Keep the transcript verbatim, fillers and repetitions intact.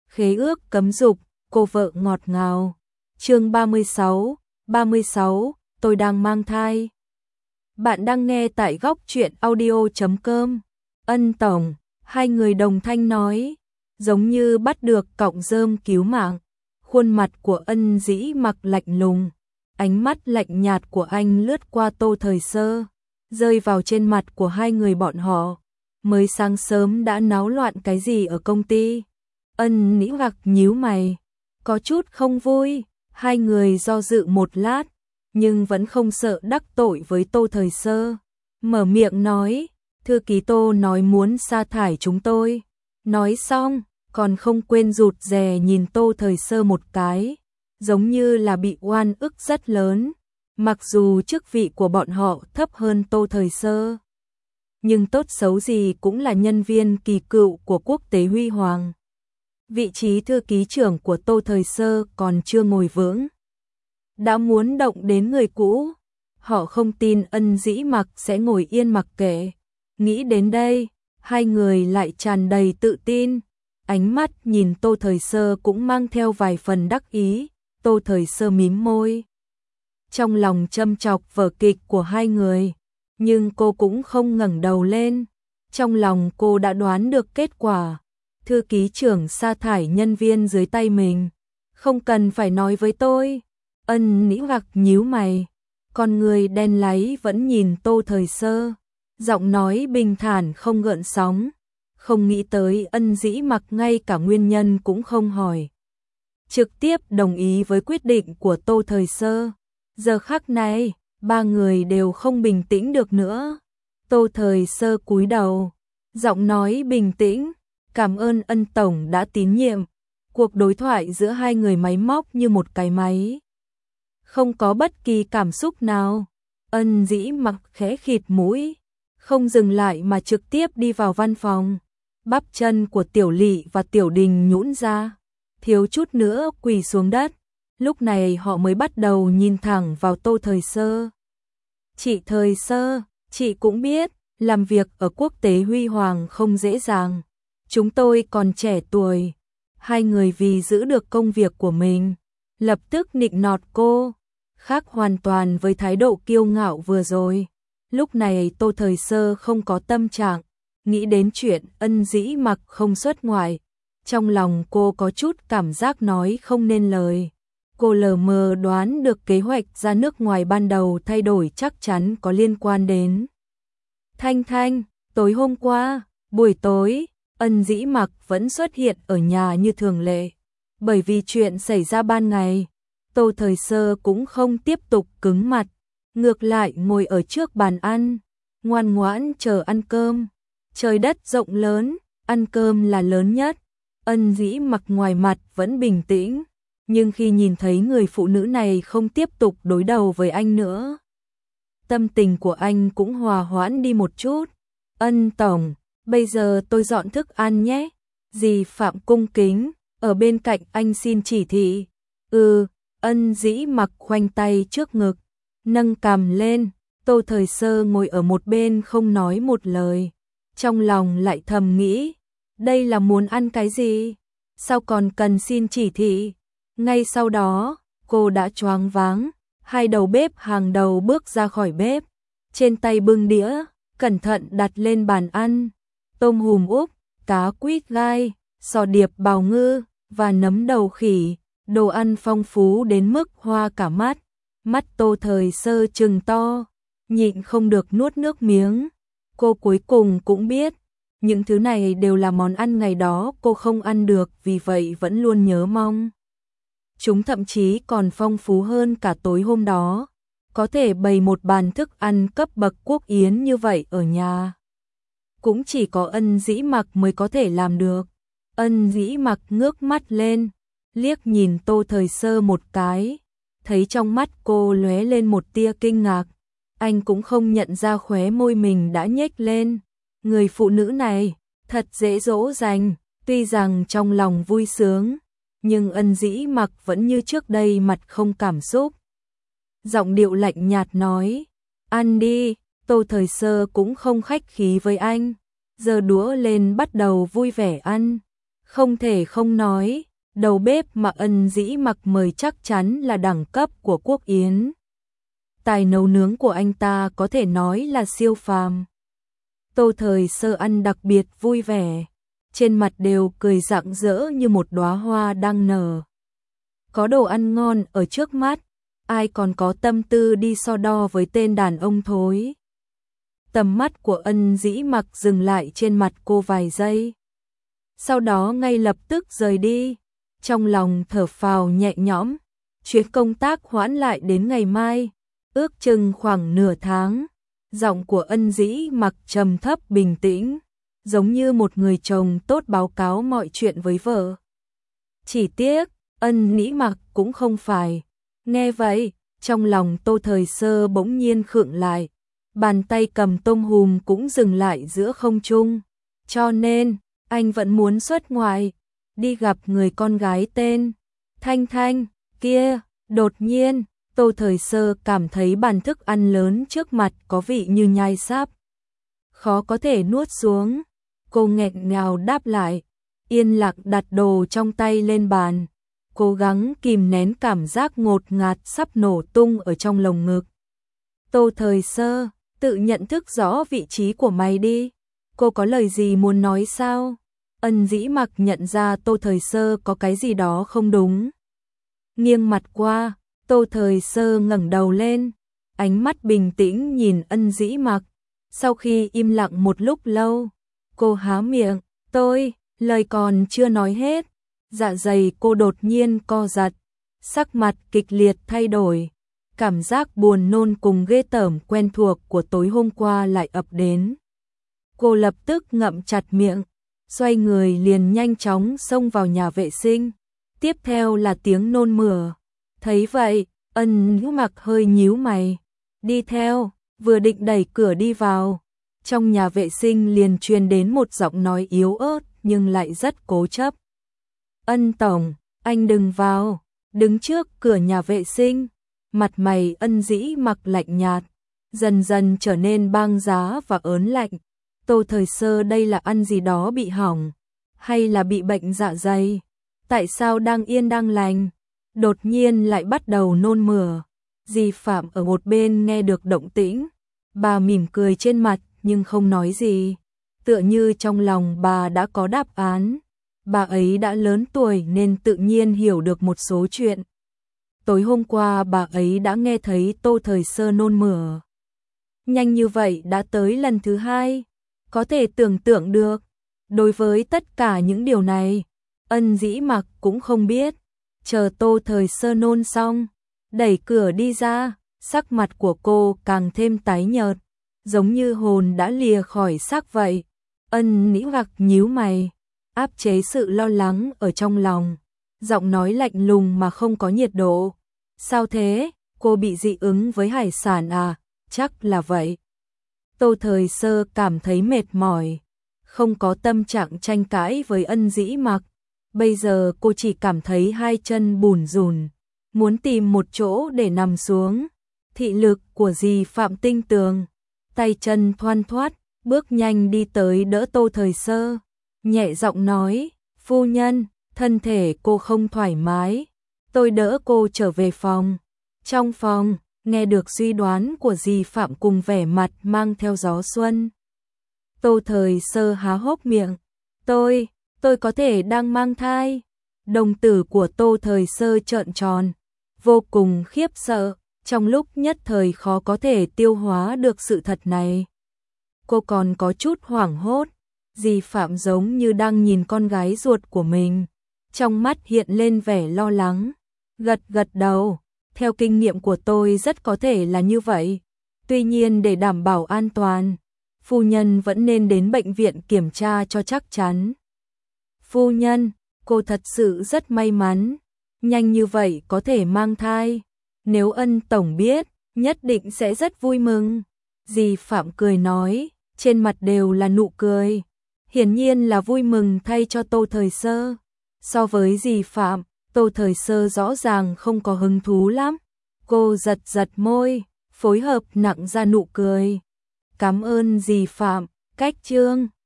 khế ước cấm dục, cô vợ ngọt ngào. Chương ba mươi sáu, ba mươi sáu, tôi đang mang thai. Bạn đang nghe tại góc truyện audio chấm com. Ân tổng, hai người đồng thanh nói, giống như bắt được cọng rơm cứu mạng. Khuôn mặt của Ân Dĩ Mặc lạnh lùng, ánh mắt lạnh nhạt của anh lướt qua Tô Thời Sơ, rơi vào trên mặt của hai người bọn họ. Mới sáng sớm đã náo loạn cái gì ở công ty? Ân Nĩ Mặc nhíu mày, có chút không vui. Hai người do dự một lát, nhưng vẫn không sợ đắc tội với Tô Thời Sơ. Mở miệng nói, thư ký Tô nói muốn sa thải chúng tôi. Nói xong, còn không quên rụt rè nhìn Tô Thời Sơ một cái, giống như là bị oan ức rất lớn. Mặc dù chức vị của bọn họ thấp hơn Tô Thời Sơ, nhưng tốt xấu gì cũng là nhân viên kỳ cựu của quốc tế huy hoàng. Vị trí thư ký trưởng của Tô Thời Sơ còn chưa ngồi vững, đã muốn động đến người cũ. Họ không tin Ân Dĩ Mặc sẽ ngồi yên mặc kệ. Nghĩ đến đây, hai người lại tràn đầy tự tin. Ánh mắt nhìn Tô Thời Sơ cũng mang theo vài phần đắc ý. Tô Thời Sơ mím môi, trong lòng châm chọc vở kịch của hai người, nhưng cô cũng không ngẩng đầu lên. Trong lòng cô đã đoán được kết quả. Thư ký trưởng sa thải nhân viên dưới tay mình, không cần phải nói với tôi. Ân Nĩ Mặc nhíu mày, con người đen láy vẫn nhìn Tô Thời Sơ, giọng nói bình thản không gợn sóng. Không nghĩ tới Ân Dĩ Mặc ngay cả nguyên nhân cũng không hỏi, trực tiếp đồng ý với quyết định của Tô Thời Sơ. Giờ khắc này, ba người đều không bình tĩnh được nữa. Tô Thời Sơ cúi đầu, giọng nói bình tĩnh, cảm ơn Ân tổng đã tín nhiệm. Cuộc đối thoại giữa hai người máy móc như một cái máy, không có bất kỳ cảm xúc nào. Ân Dĩ Mặc khẽ khịt mũi, không dừng lại mà trực tiếp đi vào văn phòng. Bắp chân của Tiểu Lị và Tiểu Đình nhũn ra, thiếu chút nữa quỳ xuống đất. Lúc này họ mới bắt đầu nhìn thẳng vào Tô Thời Sơ. Chị Thời Sơ, chị cũng biết, làm việc ở quốc tế huy hoàng không dễ dàng. Chúng tôi còn trẻ tuổi. Hai người vì giữ được công việc của mình, lập tức nịnh nọt cô, khác hoàn toàn với thái độ kiêu ngạo vừa rồi. Lúc này Tô Thời Sơ không có tâm trạng nghĩ đến chuyện Ân Dĩ Mặc không xuất ngoại. Trong lòng cô có chút cảm giác nói không nên lời. Cô lờ mờ đoán được kế hoạch ra nước ngoài ban đầu thay đổi chắc chắn có liên quan đến Thanh Thanh. Tối hôm qua, buổi tối, Ân Dĩ Mặc vẫn xuất hiện ở nhà như thường lệ. Bởi vì chuyện xảy ra ban ngày, Tô Thời Sơ cũng không tiếp tục cứng mặt, ngược lại ngồi ở trước bàn ăn, ngoan ngoãn chờ ăn cơm. Trời đất rộng lớn, ăn cơm là lớn nhất. Ân Dĩ Mặc ngoài mặt vẫn bình tĩnh, nhưng khi nhìn thấy người phụ nữ này không tiếp tục đối đầu với anh nữa, tâm tình của anh cũng hòa hoãn đi một chút. Ân tổng, bây giờ tôi dọn thức ăn nhé. Dì Phạm cung kính, ở bên cạnh anh xin chỉ thị. Ừ, Ân Dĩ Mặc khoanh tay trước ngực, nâng cằm lên. Tô Thời Sơ ngồi ở một bên không nói một lời. Trong lòng lại thầm nghĩ, đây là muốn ăn cái gì? Sao còn cần xin chỉ thị? Ngay sau đó, cô đã choáng váng. Hai đầu bếp hàng đầu bước ra khỏi bếp, trên tay bưng đĩa, cẩn thận đặt lên bàn ăn. Tôm hùm úp, cá quýt gai, sò điệp bào ngư và nấm đầu khỉ. Đồ ăn phong phú đến mức hoa cả mắt. Mắt Tô Thời Sơ trừng to, nhịn không được nuốt nước miếng. Cô cuối cùng cũng biết, những thứ này đều là món ăn ngày đó cô không ăn được, vì vậy vẫn luôn nhớ mong. Chúng thậm chí còn phong phú hơn cả tối hôm đó. Có thể bày một bàn thức ăn cấp bậc quốc yến như vậy ở nhà, cũng chỉ có Ân Dĩ Mặc mới có thể làm được. Ân Dĩ Mặc ngước mắt lên, liếc nhìn Tô Thời Sơ một cái, thấy trong mắt cô lóe lên một tia kinh ngạc. Anh cũng không nhận ra khóe môi mình đã nhếch lên. Người phụ nữ này thật dễ dỗ dành. Tuy rằng trong lòng vui sướng, nhưng Ân Dĩ Mặc vẫn như trước đây mặt không cảm xúc, giọng điệu lạnh nhạt nói, ăn đi. Tô Thời Sơ cũng không khách khí với anh, giơ đũa lên bắt đầu vui vẻ ăn. Không thể không nói, đầu bếp mà Ân Dĩ Mặc mời chắc chắn là đẳng cấp của Quốc Yến. Tài nấu nướng của anh ta có thể nói là siêu phàm. Tô Thời Sơ ăn đặc biệt vui vẻ, trên mặt đều cười rạng rỡ như một đóa hoa đang nở. Có đồ ăn ngon ở trước mắt, ai còn có tâm tư đi so đo với tên đàn ông thối. Tầm mắt của Ân Dĩ Mặc dừng lại trên mặt cô vài giây. Sau đó ngay lập tức rời đi, trong lòng thở phào nhẹ nhõm, chuyến công tác hoãn lại đến ngày mai, ước chừng khoảng nửa tháng. Giọng của Ân Dĩ Mặc trầm thấp bình tĩnh, giống như một người chồng tốt báo cáo mọi chuyện với vợ. Chỉ tiếc, Ân Dĩ Mặc cũng không phải. Nghe vậy, trong lòng Tô Thời Sơ bỗng nhiên khựng lại, bàn tay cầm tôm hùm cũng dừng lại giữa không trung. Cho nên, anh vẫn muốn xuất ngoại, đi gặp người con gái tên Thanh Thanh kia. Đột nhiên, Tô Thời Sơ cảm thấy bàn thức ăn lớn trước mặt có vị như nhai sáp, khó có thể nuốt xuống. Cô nghẹn ngào đáp lại, yên lặng đặt đồ trong tay lên bàn, cố gắng kìm nén cảm giác ngột ngạt sắp nổ tung ở trong lồng ngực. Tô Thời Sơ, tự nhận thức rõ vị trí của mày đi, cô có lời gì muốn nói sao? Ân Dĩ Mặc nhận ra Tô Thời Sơ có cái gì đó không đúng. Nghiêng mặt qua, Tô Thời Sơ ngẩng đầu lên, ánh mắt bình tĩnh nhìn Ân Dĩ Mặc. Sau khi im lặng một lúc lâu, cô há miệng, tôi, lời còn chưa nói hết, dạ dày cô đột nhiên co giật, sắc mặt kịch liệt thay đổi, cảm giác buồn nôn cùng ghê tởm quen thuộc của tối hôm qua lại ập đến. Cô lập tức ngậm chặt miệng, xoay người liền nhanh chóng xông vào nhà vệ sinh, tiếp theo là tiếng nôn mửa. Thấy vậy, Ân Dĩ Mặc hơi nhíu mày, đi theo, vừa định đẩy cửa đi vào, trong nhà vệ sinh liền truyền đến một giọng nói yếu ớt nhưng lại rất cố chấp. Ân tổng, anh đừng vào. Đứng trước cửa nhà vệ sinh, mặt mày Ân Dĩ Mặc lạnh nhạt, dần dần trở nên băng giá và ớn lạnh. Tô Thời Sơ đây là ăn gì đó bị hỏng, hay là bị bệnh dạ dày? Tại sao đang yên đang lành, đột nhiên lại bắt đầu nôn mửa? Dì Phạm ở một bên nghe được động tĩnh, bà mỉm cười trên mặt nhưng không nói gì, tựa như trong lòng bà đã có đáp án. Bà ấy đã lớn tuổi nên tự nhiên hiểu được một số chuyện. Tối hôm qua bà ấy đã nghe thấy Tô Thời Sơ nôn mửa. Nhanh như vậy đã tới lần thứ hai, có thể tưởng tượng được. Đối với tất cả những điều này, Ân Dĩ Mặc cũng không biết. Chờ Tô Thời Sơ nôn xong, đẩy cửa đi ra, sắc mặt của cô càng thêm tái nhợt, giống như hồn đã lìa khỏi xác vậy. Ân Dĩ Mặc nhíu mày, áp chế sự lo lắng ở trong lòng, giọng nói lạnh lùng mà không có nhiệt độ. Sao thế, cô bị dị ứng với hải sản à? Chắc là vậy. Tô Thời Sơ cảm thấy mệt mỏi, không có tâm trạng tranh cãi với Ân Dĩ Mặc. Bây giờ cô chỉ cảm thấy hai chân bủn rủn, muốn tìm một chỗ để nằm xuống. Thị lực của dì Phạm tinh tường, tay chân thoăn thoắt, bước nhanh đi tới đỡ Tô Thời Sơ, nhẹ giọng nói, phu nhân, thân thể cô không thoải mái, tôi đỡ cô trở về phòng. Trong phòng, nghe được suy đoán của dì Phạm cùng vẻ mặt mang theo gió xuân. Tô Thời Sơ há hốc miệng, tôi, tôi có thể đang mang thai. Đồng tử của Tô Thời Sơ trợn tròn, vô cùng khiếp sợ, trong lúc nhất thời khó có thể tiêu hóa được sự thật này. Cô còn có chút hoảng hốt, dì Phạm giống như đang nhìn con gái ruột của mình, trong mắt hiện lên vẻ lo lắng, gật gật đầu, theo kinh nghiệm của tôi rất có thể là như vậy. Tuy nhiên để đảm bảo an toàn, phu nhân vẫn nên đến bệnh viện kiểm tra cho chắc chắn. Phu nhân, cô thật sự rất may mắn, nhanh như vậy có thể mang thai. Nếu Ân tổng biết, nhất định sẽ rất vui mừng. Dì Phạm cười nói, trên mặt đều là nụ cười, hiển nhiên là vui mừng thay cho Tô Thời Sơ. So với dì Phạm, Tô Thời Sơ rõ ràng không có hứng thú lắm. Cô giật giật môi, phối hợp nặng ra nụ cười. Cảm ơn dì Phạm, cách chương.